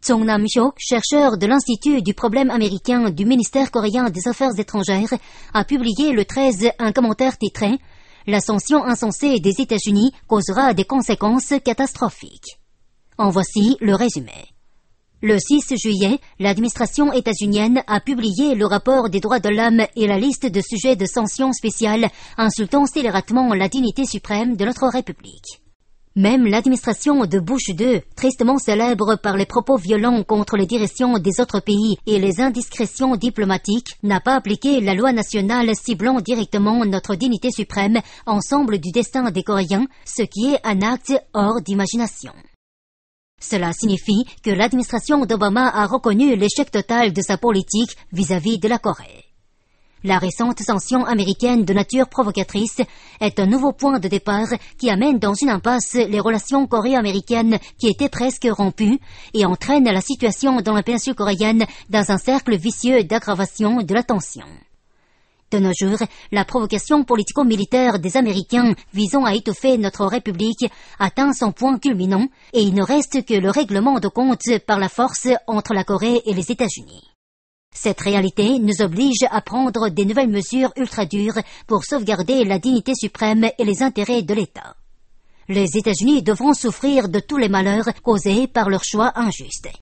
Song Nam-hyuk, chercheur de l'Institut du problème américain du ministère coréen des Affaires étrangères, a publié le 13 un commentaire titré « L'ascension insensée des États-Unis causera des conséquences catastrophiques ». En voici le résumé. Le 6 juillet, l'administration états-unienne a publié le rapport des droits de l'homme et la liste de sujets de sanctions spéciales insultant scélératement la dignité suprême de notre République. Même l'administration de Bush II, tristement célèbre par les propos violents contre les directions des autres pays et les indiscrétions diplomatiques, n'a pas appliqué la loi nationale ciblant directement notre dignité suprême, ensemble du destin des Coréens, ce qui est un acte hors d'imagination. Cela signifie que l'administration d'Obama a reconnu l'échec total de sa politique vis-à-vis de la Corée. La récente sanction américaine de nature provocatrice est un nouveau point de départ qui amène dans une impasse les relations coréo-américaines qui étaient presque rompues et entraîne la situation dans la péninsule coréenne dans un cercle vicieux d'aggravation de la tension. De nos jours, la provocation politico-militaire des Américains visant à étouffer notre République atteint son point culminant et il ne reste que le règlement de compte par la force entre la Corée et les États-Unis. Cette réalité nous oblige à prendre des nouvelles mesures ultra-dures pour sauvegarder la dignité suprême et les intérêts de l'État. Les États-Unis devront souffrir de tous les malheurs causés par leur choix injuste.